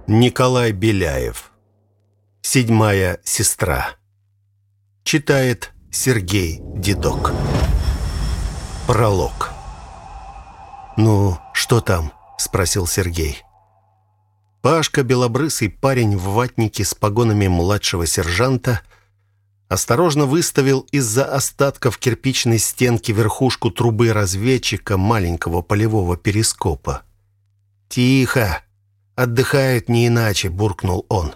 Николай Беляев. «Седьмая сестра». Читает Сергей Дедок. Пролог. «Ну, что там?» — спросил Сергей. Пашка, белобрысый парень в ватнике с погонами младшего сержанта, осторожно выставил из-за остатков кирпичной стенки верхушку трубы разведчика маленького полевого перископа. «Тихо! Отдыхают не иначе», — буркнул он.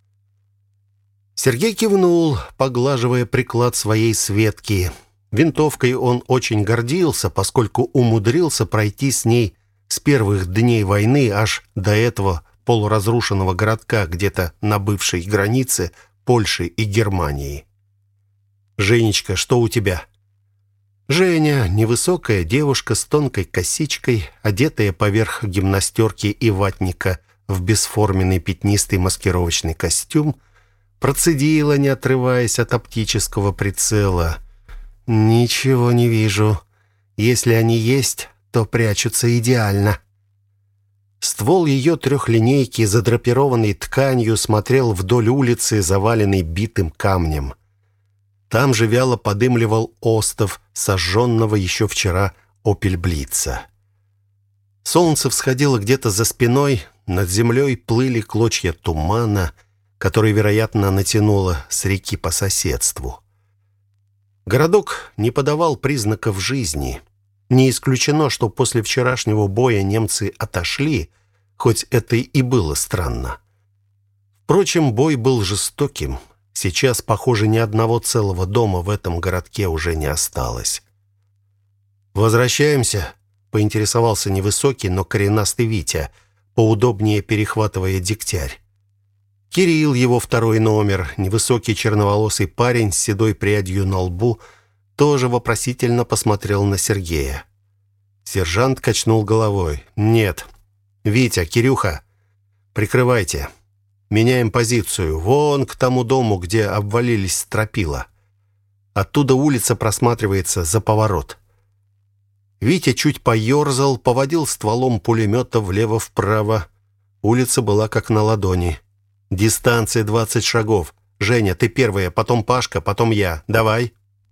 Сергей кивнул, поглаживая приклад своей Светки. Винтовкой он очень гордился, поскольку умудрился пройти с ней с первых дней войны аж до этого полуразрушенного городка где-то на бывшей границе Польши и Германии. «Женечка, что у тебя?» Женя, невысокая девушка с тонкой косичкой, одетая поверх гимнастерки и ватника в бесформенный пятнистый маскировочный костюм, процедила, не отрываясь от оптического прицела. «Ничего не вижу. Если они есть, то прячутся идеально». Ствол ее трехлинейки, задрапированный тканью, смотрел вдоль улицы, заваленной битым камнем. Там же вяло подымливал остов сожженного еще вчера опельблица. Солнце всходило где-то за спиной, над землей плыли клочья тумана, который, вероятно, натянуло с реки по соседству. Городок не подавал признаков жизни. Не исключено, что после вчерашнего боя немцы отошли, хоть это и было странно. Впрочем, бой был жестоким. Сейчас, похоже, ни одного целого дома в этом городке уже не осталось. «Возвращаемся?» — поинтересовался невысокий, но коренастый Витя, поудобнее перехватывая дегтярь. Кирилл, его второй номер, невысокий черноволосый парень с седой прядью на лбу, тоже вопросительно посмотрел на Сергея. Сержант качнул головой. «Нет. Витя, Кирюха, прикрывайте. Меняем позицию. Вон к тому дому, где обвалились стропила. Оттуда улица просматривается за поворот». Витя чуть поерзал, поводил стволом пулемета влево-вправо. Улица была как на ладони. «Дистанция 20 шагов. Женя, ты первая, потом Пашка, потом я. Давай».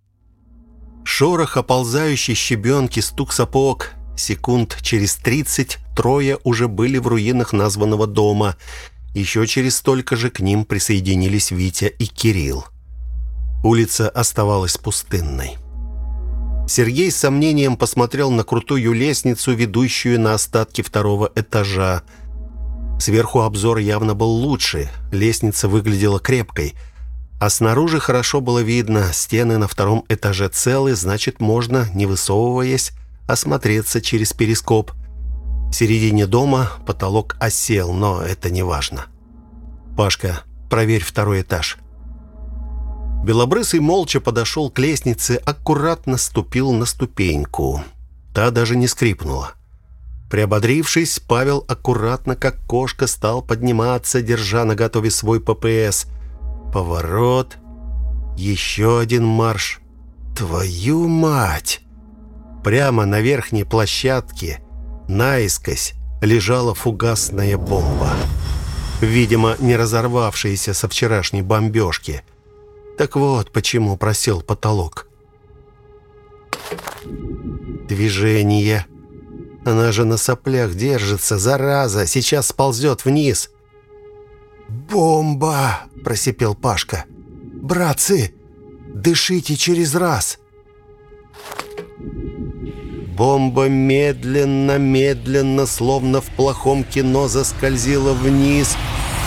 Шорох оползающей щебенки, стук сапог. Секунд через 30 трое уже были в руинах названного дома. Еще через столько же к ним присоединились Витя и Кирилл. Улица оставалась пустынной. Сергей с сомнением посмотрел на крутую лестницу, ведущую на остатки второго этажа. Сверху обзор явно был лучше, лестница выглядела крепкой, а снаружи хорошо было видно, стены на втором этаже целы, значит, можно, не высовываясь, осмотреться через перископ. В середине дома потолок осел, но это не важно. «Пашка, проверь второй этаж». Белобрысый молча подошел к лестнице, аккуратно ступил на ступеньку. Та даже не скрипнула. Приободрившись, Павел аккуратно, как кошка, стал подниматься, держа наготове свой ППС. Поворот. Еще один марш. Твою мать! Прямо на верхней площадке, наискось, лежала фугасная бомба. Видимо, не разорвавшаяся со вчерашней бомбежки. Так вот, почему просел потолок. Движение. Она же на соплях держится, зараза, сейчас сползет вниз. «Бомба!» – просипел Пашка. «Братцы, дышите через раз!» Бомба медленно, словно в плохом кино, заскользила вниз.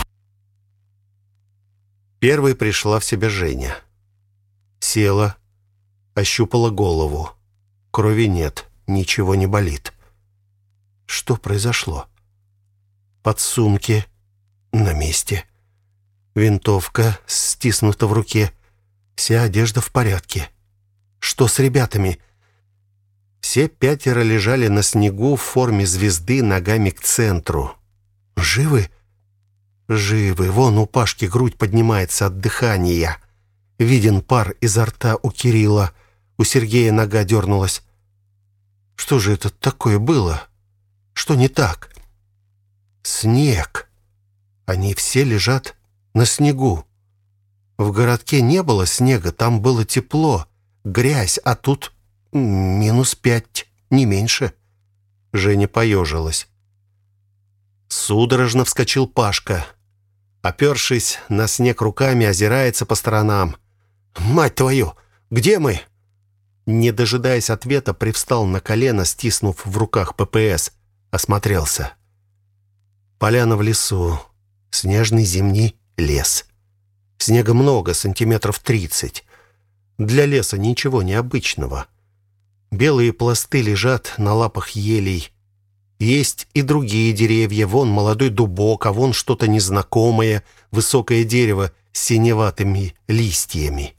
Первой пришла в себя Женя. Села, ощупала голову. Крови нет, ничего не болит. Что произошло? Подсумки на месте. Винтовка стиснута в руке. Вся одежда в порядке. Что с ребятами? Все пятеро лежали на снегу в форме звезды ногами к центру. Живы? Живы. Вон у Пашки грудь поднимается от дыхания. Виден пар изо рта у Кирилла. У Сергея нога дернулась. Что же это такое было? Что не так? Снег. Они все лежат на снегу. В городке не было снега, там было тепло, грязь, а тут -5, не меньше». Женя поежилась. Судорожно вскочил Пашка. Опершись на снег руками, озирается по сторонам. «Мать твою! Где мы?» Не дожидаясь ответа, привстал на колено, стиснув в руках ППС. Осмотрелся. Поляна в лесу. Снежный зимний лес. Снега много, сантиметров 30. Для леса ничего необычного. Белые пласты лежат на лапах елей. Есть и другие деревья. Вон молодой дубок, а вон что-то незнакомое, высокое дерево с синеватыми листьями.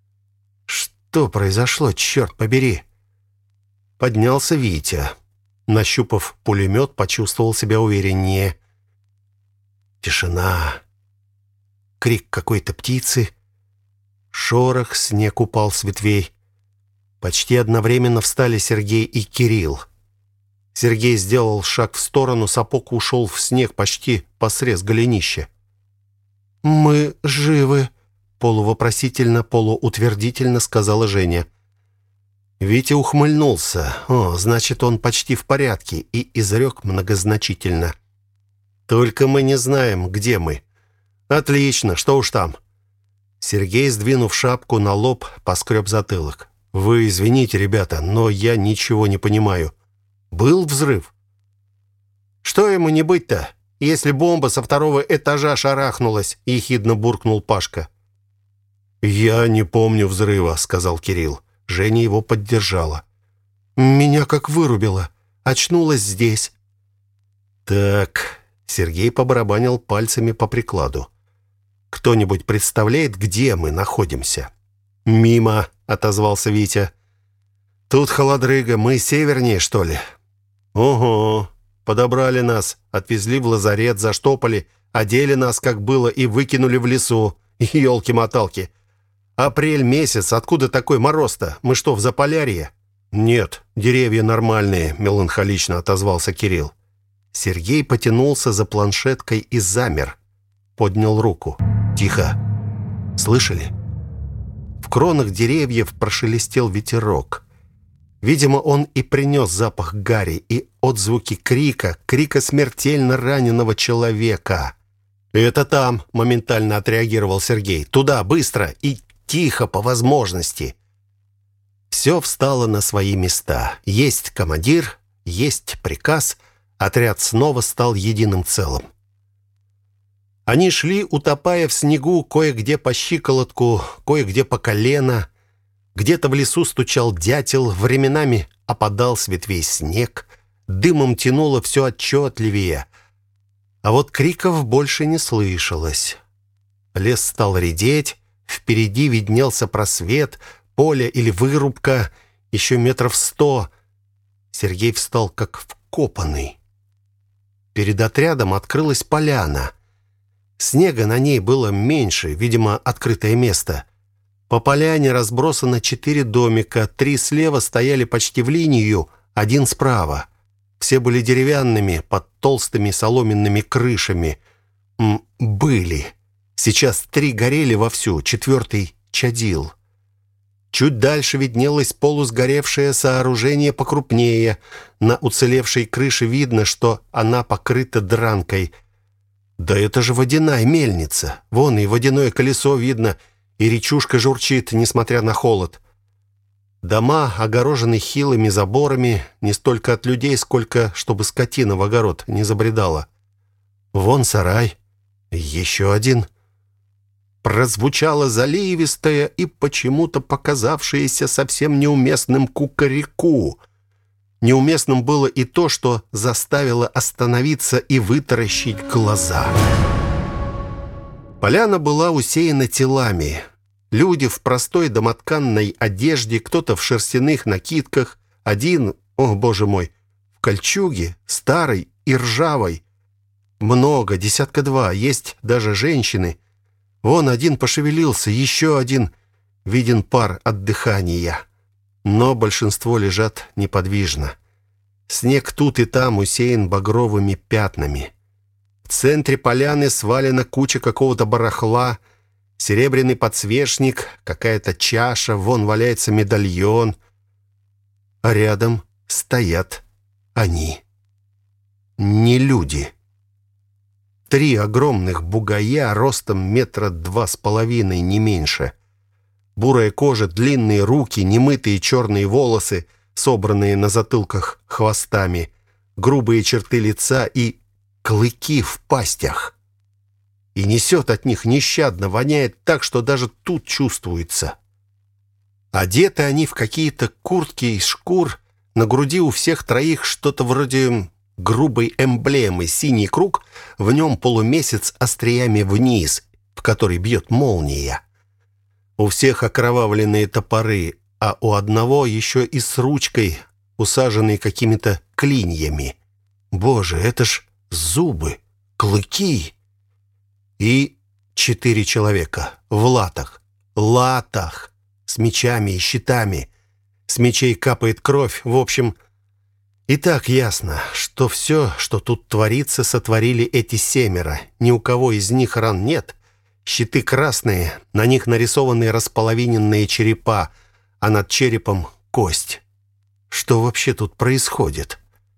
Что произошло, черт побери? Поднялся Витя. Нащупав пулемет, почувствовал себя увереннее. Тишина. Крик какой-то птицы. Шорох, снег упал с ветвей. Почти одновременно встали Сергей и Кирилл. Сергей сделал шаг в сторону, сапог ушел в снег почти по срез голенища. «Мы живы», — полувопросительно, полуутвердительно сказала Женя. Витя ухмыльнулся. О, значит, он почти в порядке, и изрек многозначительно. «Только мы не знаем, где мы». «Отлично, что уж там». Сергей, сдвинув шапку на лоб, поскреб затылок. «Вы извините, ребята, но я ничего не понимаю. Был взрыв?» «Что ему не быть-то, если бомба со 2-го этажа шарахнулась?» — ехидно буркнул Пашка. «Я не помню взрыва», — сказал Кирилл. Женя его поддержала. «Меня как вырубило. Очнулась здесь». «Так...» — Сергей побарабанил пальцами по прикладу. «Кто-нибудь представляет, где мы находимся?» «Мимо», — отозвался Витя. «Тут холодрыга. Мы севернее, что ли?» «Ого! Подобрали нас, отвезли в лазарет, заштопали, одели нас, как было, и выкинули в лесу. Ёлки-моталки! Апрель месяц, откуда такой мороз-то? Мы что, в Заполярье?» «Нет, деревья нормальные», — меланхолично отозвался Кирилл. Сергей потянулся за планшеткой и замер. Поднял руку. «Тихо! Слышали?» В кронах деревьев прошелестел ветерок. Видимо, он и принес запах гари и отзвуки крика смертельно раненого человека. «Это там», — моментально отреагировал Сергей. «Туда, быстро и тихо по возможности». Все встало на свои места. Есть командир, есть приказ. Отряд снова стал единым целым. Они шли, утопая в снегу, кое-где по щиколотку, кое-где по колено. Где-то в лесу стучал дятел, временами опадал с ветвей снег, дымом тянуло все отчетливее. А вот криков больше не слышалось. Лес стал редеть, впереди виднелся просвет, поле или вырубка, еще 100 метров. Сергей встал как вкопанный. Перед отрядом открылась поляна. Снега на ней было меньше, видимо, открытое место. По поляне разбросано 4 домика, 3 слева стояли почти в линию, 1 справа. Все были деревянными, под толстыми соломенными крышами. Были. Сейчас 3 горели вовсю, 4-й чадил. Чуть дальше виднелось полусгоревшее сооружение покрупнее. На уцелевшей крыше видно, что она покрыта дранкой. Да это же водяная мельница. Вон и водяное колесо видно, и речушка журчит, несмотря на холод. Дома огорожены хилыми заборами, не столько от людей, сколько чтобы скотина в огород не забредала. Вон сарай. Еще один. Прозвучало заливистое и почему-то показавшееся совсем неуместным кукареку. Неуместным было и то, что заставило остановиться и вытаращить глаза. Поляна была усеяна телами. Люди в простой домотканной одежде, кто-то в шерстяных накидках, один, о боже мой, в кольчуге, старой и ржавой. Много, 1-2, есть даже женщины. Вон один пошевелился, еще один. Виден пар от дыхания. Но большинство лежат неподвижно. Снег тут и там усеян багровыми пятнами. В центре поляны свалена куча какого-то барахла, серебряный подсвечник, какая-то чаша, вон валяется медальон. А рядом стоят они. Не люди. 3 огромных бугая, ростом 2,5 метра, не меньше. Бурая кожа, длинные руки, немытые черные волосы, собранные на затылках хвостами, грубые черты лица и клыки в пастях. И несет от них нещадно, воняет так, что даже тут чувствуется. Одеты они в какие-то куртки из шкур, на груди у всех троих что-то вроде грубой эмблемы, синий круг, в нем полумесяц остриями вниз, в который бьет молния. У всех окровавленные топоры, а у одного еще и с ручкой, усаженной какими-то клиньями. Боже, это ж зубы, клыки. И 4 человека в латах, с мечами и щитами. С мечей капает кровь. В общем, и так ясно, что все, что тут творится, сотворили эти 7. Ни у кого из них ран нет. Щиты красные, на них нарисованы располовиненные черепа, а над черепом кость. Что вообще тут происходит?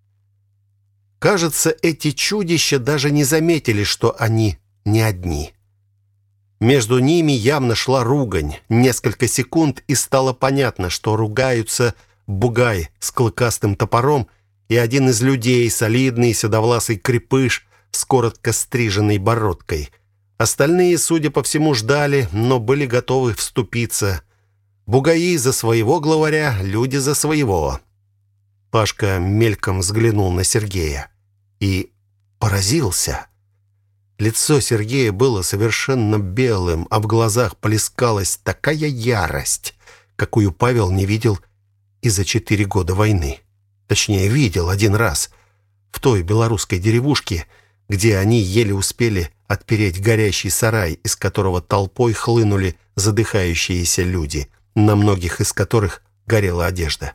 Кажется, эти чудища даже не заметили, что они не одни. Между ними явно шла ругань. Несколько секунд, и стало понятно, что ругаются бугай с клыкастым топором и один из людей, солидный седовласый крепыш с коротко стриженной бородкой. Остальные, судя по всему, ждали, но были готовы вступиться. Бугаи за своего главаря, люди за своего. Пашка мельком взглянул на Сергея и поразился. Лицо Сергея было совершенно белым, а в глазах плескалась такая ярость, какую Павел не видел и за 4 года войны. Точнее, видел один раз в той белорусской деревушке, где они еле успели отпереть горящий сарай, из которого толпой хлынули задыхающиеся люди, на многих из которых горела одежда.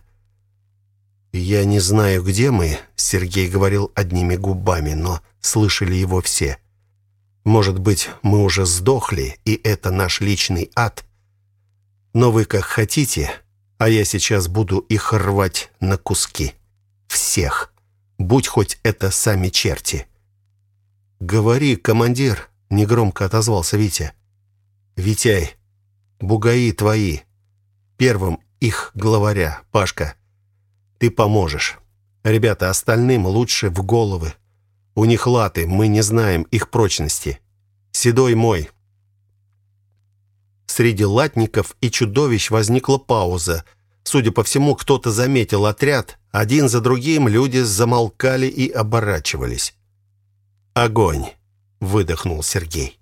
«Я не знаю, где мы», — Сергей говорил одними губами, но слышали его все. «Может быть, мы уже сдохли, и это наш личный ад? Но вы как хотите, а я сейчас буду их рвать на куски. Всех. Будь хоть это сами черти». «Говори, командир», — негромко отозвался Витя. «Витяй, бугаи твои. Первым их главаря, Пашка. Ты поможешь. Ребята, остальным лучше в головы. У них латы, мы не знаем их прочности. Седой мой». Среди латников и чудовищ возникла пауза. Судя по всему, кто-то заметил отряд. Один за другим люди замолкали и оборачивались. «Огонь!» — выдохнул Сергей.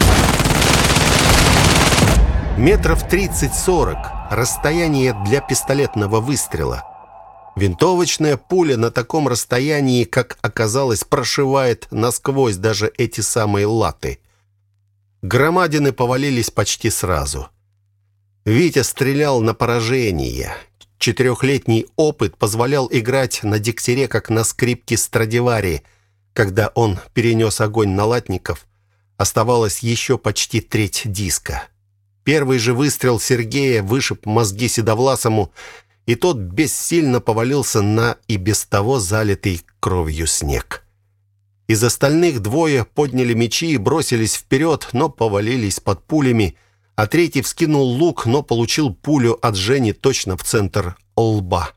Метров 30-40. Расстояние для пистолетного выстрела. Винтовочная пуля на таком расстоянии, как оказалось, прошивает насквозь даже эти самые латы. Громадины повалились почти сразу. Витя стрелял на поражение. 4-летний опыт позволял играть на диксере, как на скрипке Страдивари. Когда он перенес огонь на латников, оставалось еще почти треть диска. Первый же выстрел Сергея вышиб мозги седовласому, и тот бессильно повалился на и без того залитый кровью снег. Из остальных 2 подняли мечи и бросились вперед, но повалились под пулями, а третий вскинул лук, но получил пулю от Жени точно в центр лба.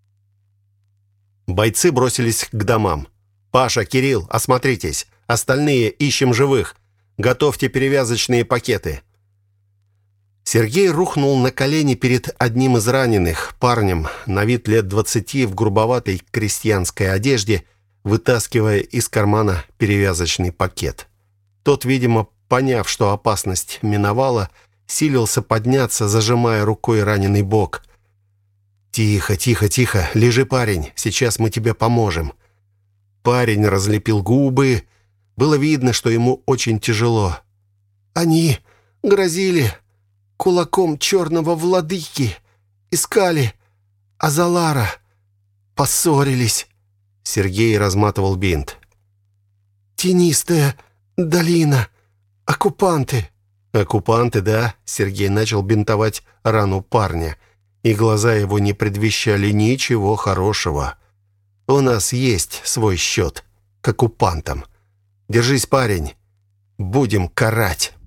Бойцы бросились к домам. «Паша, Кирилл, осмотритесь. Остальные ищем живых. Готовьте перевязочные пакеты». Сергей рухнул на колени перед одним из раненых, парнем, на вид лет 20, в грубоватой крестьянской одежде, вытаскивая из кармана перевязочный пакет. Тот, видимо, поняв, что опасность миновала, силился подняться, зажимая рукой раненый бок. «Тихо, тихо, тихо. Лежи, парень. Сейчас мы тебе поможем». Парень разлепил губы. Было видно, что ему очень тяжело. «Они грозили кулаком черного владыки. Искали Азалара. Поссорились». Сергей разматывал бинт. Тенистая долина. Оккупанты». «Оккупанты, да?» Сергей начал бинтовать рану парня, и глаза его не предвещали ничего хорошего. «У нас есть свой счет к оккупантам. Держись, парень. Будем карать».